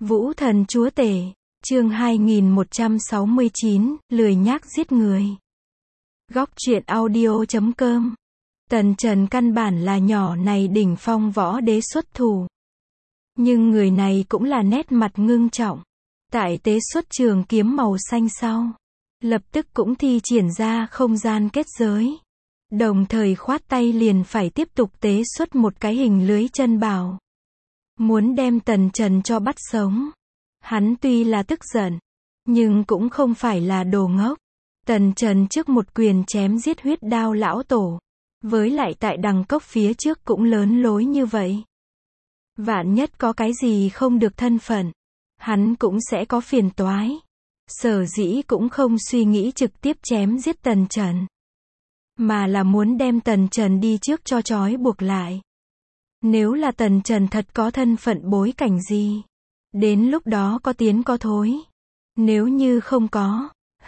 Vũ thần chúa tể, chương 2169, lười nhác giết người. Góc truyện audio.com. Tần Trần căn bản là nhỏ này đỉnh phong võ đế xuất thủ. Nhưng người này cũng là nét mặt ngưng trọng. Tại tế xuất trường kiếm màu xanh sau. Lập tức cũng thi triển ra không gian kết giới. Đồng thời khoát tay liền phải tiếp tục tế xuất một cái hình lưới chân bảo. Muốn đem Tần Trần cho bắt sống. Hắn tuy là tức giận, nhưng cũng không phải là đồ ngốc. Tần Trần trước một quyền chém giết huyết đao lão tổ. Với lại tại đằng cốc phía trước cũng lớn lối như vậy. Vạn nhất có cái gì không được thân phận, hắn cũng sẽ có phiền toái. Sở dĩ cũng không suy nghĩ trực tiếp chém giết Tần Trần. Mà là muốn đem Tần Trần đi trước cho trói buộc lại. Nếu là Tần Trần thật có thân phận bối cảnh gì, đến lúc đó có tiến có thối. Nếu như không có,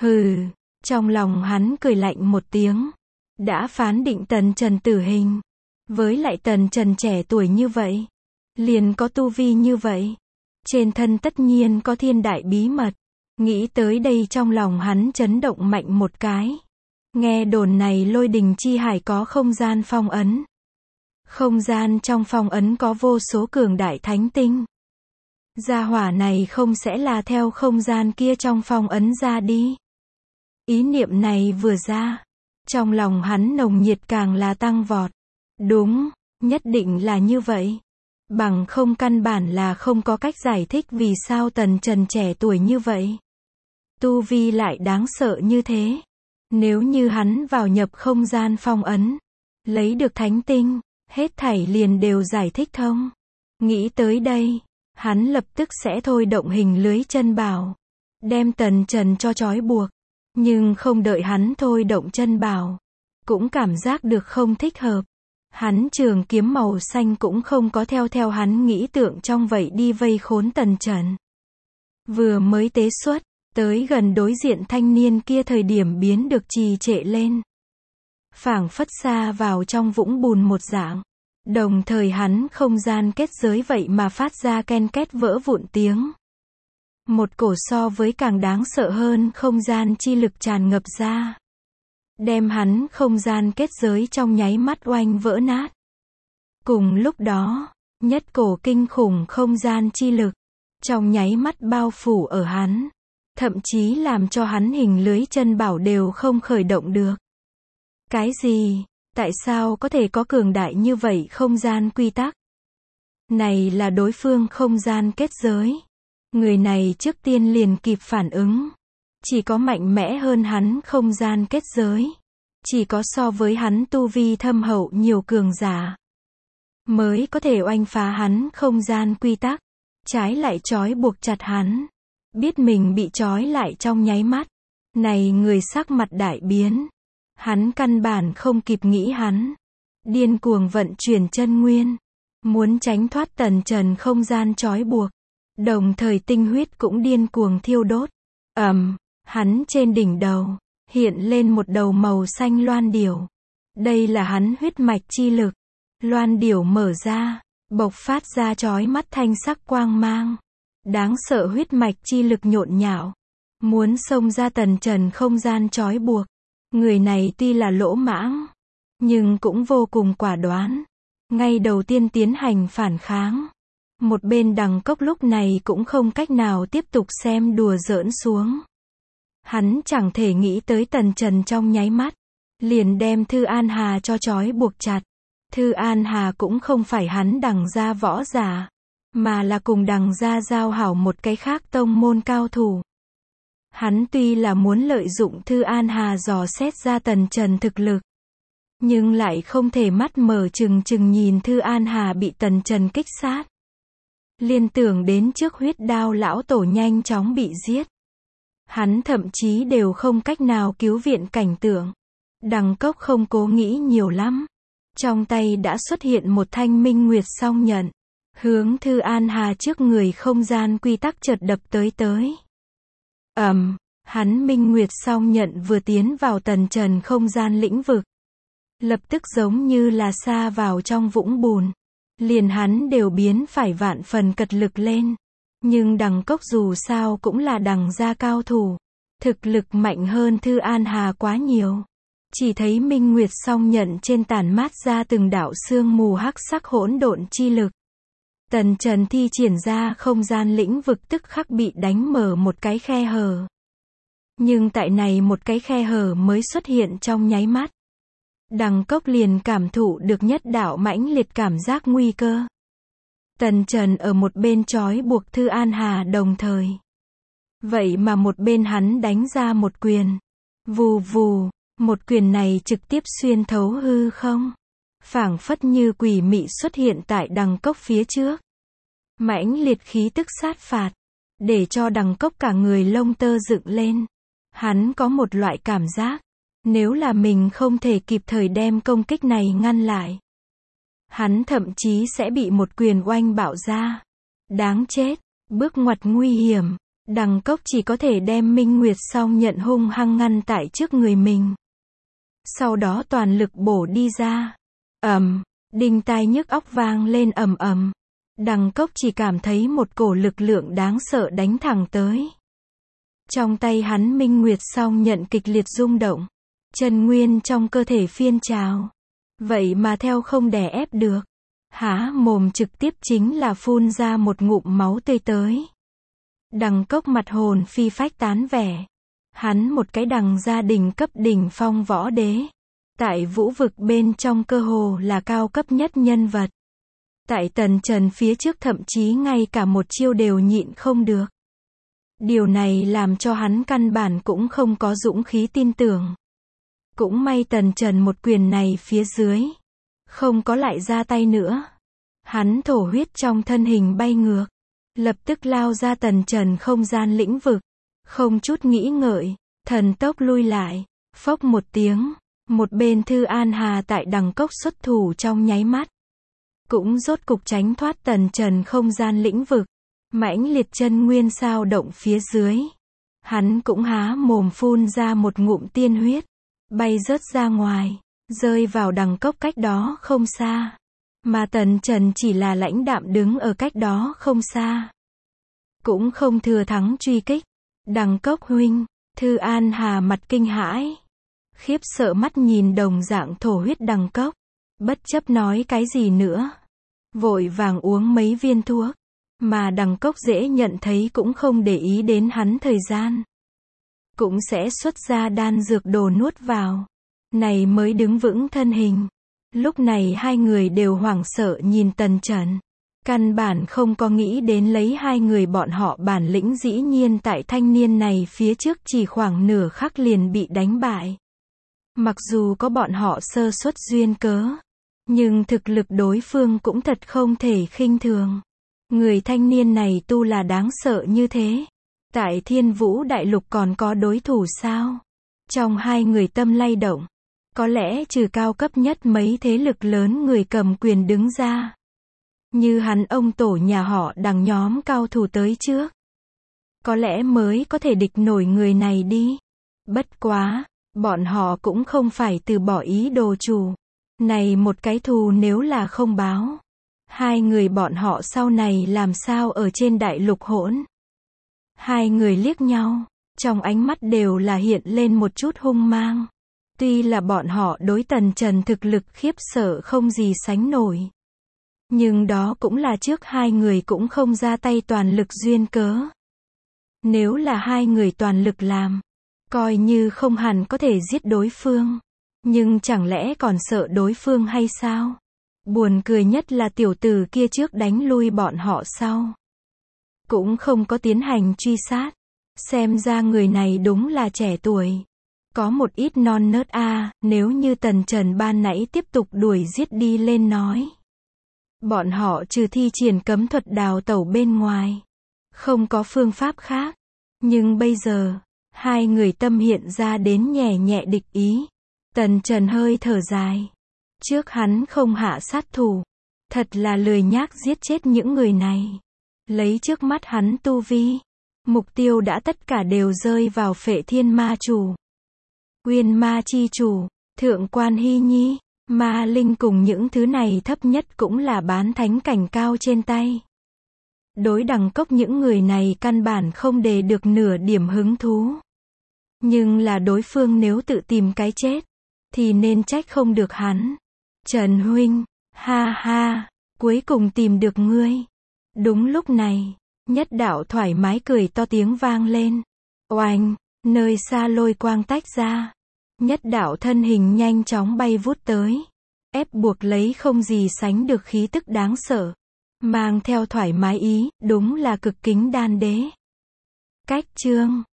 trong lòng hắn cười lạnh một tiếng. Đã phán định Tần Trần tử hình. Với lại Tần Trần trẻ tuổi như vậy, liền có tu vi như vậy, trên thân tất nhiên có thiên đại bí mật. Nghĩ tới đây trong lòng hắn chấn động mạnh một cái. Nghe đồn này Lôi Đình Chi Hải có không gian phong ấn. Không gian trong phong ấn có vô số cường đại thánh tinh. Gia hỏa này không sẽ là theo không gian kia trong phong ấn ra đi. Ý niệm này vừa ra, trong lòng hắn nồng nhiệt càng là tăng vọt. Đúng, nhất định là như vậy. Bằng không căn bản là không có cách giải thích vì sao Tần Trần trẻ tuổi như vậy. Tu vi lại đáng sợ như thế. Nếu như hắn vào nhập không gian phong ấn, lấy được thánh tinh, hết thảy liền đều giải thích thông. Nghĩ tới đây, hắn lập tức sẽ thôi động hình lưới chân bảo, đem Tần Trần cho trói buộc. Nhưng không đợi hắn thôi động chân bảo, cũng cảm giác được không thích hợp. Hắn trường kiếm màu xanh cũng không có theo hắn nghĩ tượng trong vậy đi vây khốn Tần Trần. Vừa mới tế xuất, tới gần đối diện thanh niên kia thời điểm biến được trì trệ lên. Phảng phất xa vào trong vũng bùn một dạng. Đồng thời hắn không gian kết giới vậy mà phát ra ken két vỡ vụn tiếng. Một cổ so với càng đáng sợ hơn không gian chi lực tràn ngập ra. Đem hắn không gian kết giới trong nháy mắt oanh vỡ nát. Cùng lúc đó, nhất cổ kinh khủng không gian chi lực, trong nháy mắt bao phủ ở hắn. Thậm chí làm cho hắn hình lưới chân bảo đều không khởi động được. Cái gì? Tại sao có thể có cường đại như vậy không gian quy tắc? Này là đối phương không gian kết giới. Người này trước tiên liền kịp phản ứng. Chỉ có mạnh mẽ hơn hắn không gian kết giới. Chỉ có so với hắn tu vi thâm hậu nhiều cường giả, mới có thể oanh phá hắn không gian quy tắc. Trái lại trói buộc chặt hắn. Biết mình bị trói lại trong nháy mắt. Này người sắc mặt đại biến. Hắn căn bản không kịp nghĩ hắn. Điên cuồng vận chuyển chân nguyên. Muốn tránh thoát Tần Trần không gian trói buộc. Đồng thời tinh huyết cũng điên cuồng thiêu đốt. Hắn trên đỉnh đầu, hiện lên một đầu màu xanh loan điểu. Đây là hắn huyết mạch chi lực. Loan điểu mở ra, bộc phát ra chói mắt thanh sắc quang mang. Đáng sợ huyết mạch chi lực nhộn nhạo. Muốn xông ra Tần Trần không gian trói buộc. Người này tuy là lỗ mãng, nhưng cũng vô cùng quả đoán. Ngay đầu tiên tiến hành phản kháng. Một bên đằng cốc lúc này cũng không cách nào tiếp tục xem đùa giỡn xuống. Hắn chẳng thể nghĩ tới Tần Trần trong nháy mắt. Liền đem Thư An Hà cho trói buộc chặt. Thư An Hà cũng không phải hắn đằng gia võ giả, mà là cùng đằng gia giao hảo một cái khác tông môn cao thủ. Hắn tuy là muốn lợi dụng Thư An Hà dò xét ra Tần Trần thực lực, nhưng lại không thể mắt mở trừng trừng nhìn Thư An Hà bị Tần Trần kích sát. Liên tưởng đến trước huyết đao lão tổ nhanh chóng bị giết. Hắn thậm chí đều không cách nào cứu viện cảnh tượng. Đằng cốc không cố nghĩ nhiều lắm. Trong tay đã xuất hiện một thanh minh nguyệt song nhận. Hướng Thư An Hà trước người không gian quy tắc chợt đập tới. Hắn minh nguyệt song nhận vừa tiến vào Tần Trần không gian lĩnh vực. Lập tức giống như là sa vào trong vũng bùn. Liền hắn đều biến phải vạn phần cật lực lên. Nhưng Đằng Cốc dù sao cũng là Đằng gia cao thủ. Thực lực mạnh hơn Thư An Hà quá nhiều. Chỉ thấy Minh Nguyệt song nhận trên tản mát ra từng đạo sương mù hắc sắc hỗn độn chi lực. Tần Trần thi triển ra không gian lĩnh vực tức khắc bị đánh mở một cái khe hở. Nhưng tại này một cái khe hở mới xuất hiện trong nháy mắt. Đằng Cốc liền cảm thụ được nhất đạo mãnh liệt cảm giác nguy cơ. Tần Trần ở một bên trói buộc Thư An Hà đồng thời. Vậy mà một bên hắn đánh ra một quyền. Vù vù, một quyền này trực tiếp xuyên thấu hư không. Phảng phất như quỷ mị xuất hiện tại Đằng Cốc phía trước. Mãnh liệt khí tức sát phạt. Để cho Đằng Cốc cả người lông tơ dựng lên. Hắn có một loại cảm giác. Nếu là mình không thể kịp thời đem công kích này ngăn lại. Hắn thậm chí sẽ bị một quyền oanh bạo ra. Đáng chết, bước ngoặt nguy hiểm. Đằng Cốc chỉ có thể đem Minh Nguyệt song nhận hung hăng ngăn tại trước người mình. Sau đó toàn lực bổ đi ra. Đinh tai nhức óc vang lên ầm ầm. Đằng Cốc chỉ cảm thấy một cổ lực lượng đáng sợ đánh thẳng tới. Trong tay hắn Minh Nguyệt song nhận kịch liệt rung động. Chân nguyên trong cơ thể phiên trào. Vậy mà theo không đè ép được. Há mồm trực tiếp chính là phun ra một ngụm máu tươi tới. Đằng Cốc mặt hồn phi phách tán vẻ. Hắn một cái đằng gia đình cấp đỉnh phong võ đế. Tại vũ vực bên trong cơ hồ là cao cấp nhất nhân vật. Tại Tần Trần phía trước thậm chí ngay cả một chiêu đều nhịn không được. Điều này làm cho hắn căn bản cũng không có dũng khí tin tưởng. Cũng may Tần Trần một quyền này phía dưới. Không có lại ra tay nữa. Hắn thổ huyết trong thân hình bay ngược. Lập tức lao ra Tần Trần không gian lĩnh vực. Không chút nghĩ ngợi. Thần tốc lui lại. Phốc một tiếng. Một bên Thư An Hà tại Đằng Cốc xuất thủ trong nháy mắt. Cũng rốt cục tránh thoát Tần Trần không gian lĩnh vực. Mãnh liệt chân nguyên sao động phía dưới. Hắn cũng há mồm phun ra một ngụm tiên huyết. Bay rớt ra ngoài. Rơi vào Đằng Cốc cách đó không xa. Mà Tần Trần chỉ là lãnh đạm đứng ở cách đó không xa. Cũng không thừa thắng truy kích. Đằng Cốc huynh. Thư An Hà mặt kinh hãi. Khiếp sợ mắt nhìn đồng dạng thổ huyết Đằng Cốc. Bất chấp nói cái gì nữa. Vội vàng uống mấy viên thuốc. Mà Đằng Cốc dễ nhận thấy cũng không để ý đến hắn thời gian. Cũng sẽ xuất ra đan dược đồ nuốt vào. Này mới đứng vững thân hình. Lúc này hai người đều hoảng sợ nhìn Tần Trần. Căn bản không có nghĩ đến lấy hai người bọn họ bản lĩnh, dĩ nhiên tại thanh niên này phía trước chỉ khoảng nửa khắc liền bị đánh bại. Mặc dù có bọn họ sơ suất duyên cớ. Nhưng thực lực đối phương cũng thật không thể khinh thường. Người thanh niên này tu là đáng sợ như thế. Tại Thiên Vũ Đại Lục còn có đối thủ sao? Trong hai người tâm lay động. Có lẽ trừ cao cấp nhất mấy thế lực lớn người cầm quyền đứng ra. Như hắn ông tổ nhà họ Đằng nhóm cao thủ tới trước. Có lẽ mới có thể địch nổi người này đi. Bất quá, bọn họ cũng không phải từ bỏ ý đồ chủ. Này một cái thù nếu là không báo. Hai người bọn họ sau này làm sao ở trên đại lục hỗn. Hai người liếc nhau. Trong ánh mắt đều là hiện lên một chút hung mang. Tuy là bọn họ đối Tần Trần thực lực khiếp sợ không gì sánh nổi. Nhưng đó cũng là trước hai người cũng không ra tay toàn lực duyên cớ. Nếu là hai người toàn lực làm, coi như không hẳn có thể giết đối phương. Nhưng chẳng lẽ còn sợ đối phương hay sao? Buồn cười nhất là tiểu tử kia trước đánh lui bọn họ sau. Cũng không có tiến hành truy sát. Xem ra người này đúng là trẻ tuổi. Có một ít non nớt nếu như Tần Trần ban nãy tiếp tục đuổi giết đi lên nói. Bọn họ trừ thi triển cấm thuật đào tẩu bên ngoài. Không có phương pháp khác. Nhưng bây giờ, hai người tâm hiện ra đến nhẹ nhẹ địch ý. Tần Trần hơi thở dài. Trước hắn không hạ sát thủ. Thật là lười nhác giết chết những người này. Lấy trước mắt hắn tu vi. Mục tiêu đã tất cả đều rơi vào Phệ Thiên Ma Chủ. Uyên Ma Chi Chủ, Thượng Quan Hy Nhi, Ma Linh cùng những thứ này thấp nhất cũng là bán thánh cảnh cao trên tay. Đối đẳng cốc những người này căn bản không đề được nửa điểm hứng thú. Nhưng là đối phương nếu tự tìm cái chết, thì nên trách không được hắn. Trần huynh, ha ha, cuối cùng tìm được ngươi. Đúng lúc này, Nhất Đạo thoải mái cười to tiếng vang lên. Oanh, nơi xa lôi quang tách ra. Nhất Đạo thân hình nhanh chóng bay vút tới. Ép buộc lấy không gì sánh được khí tức đáng sợ. Mang theo thoải mái ý, đúng là cực kính đan đế. Cách chương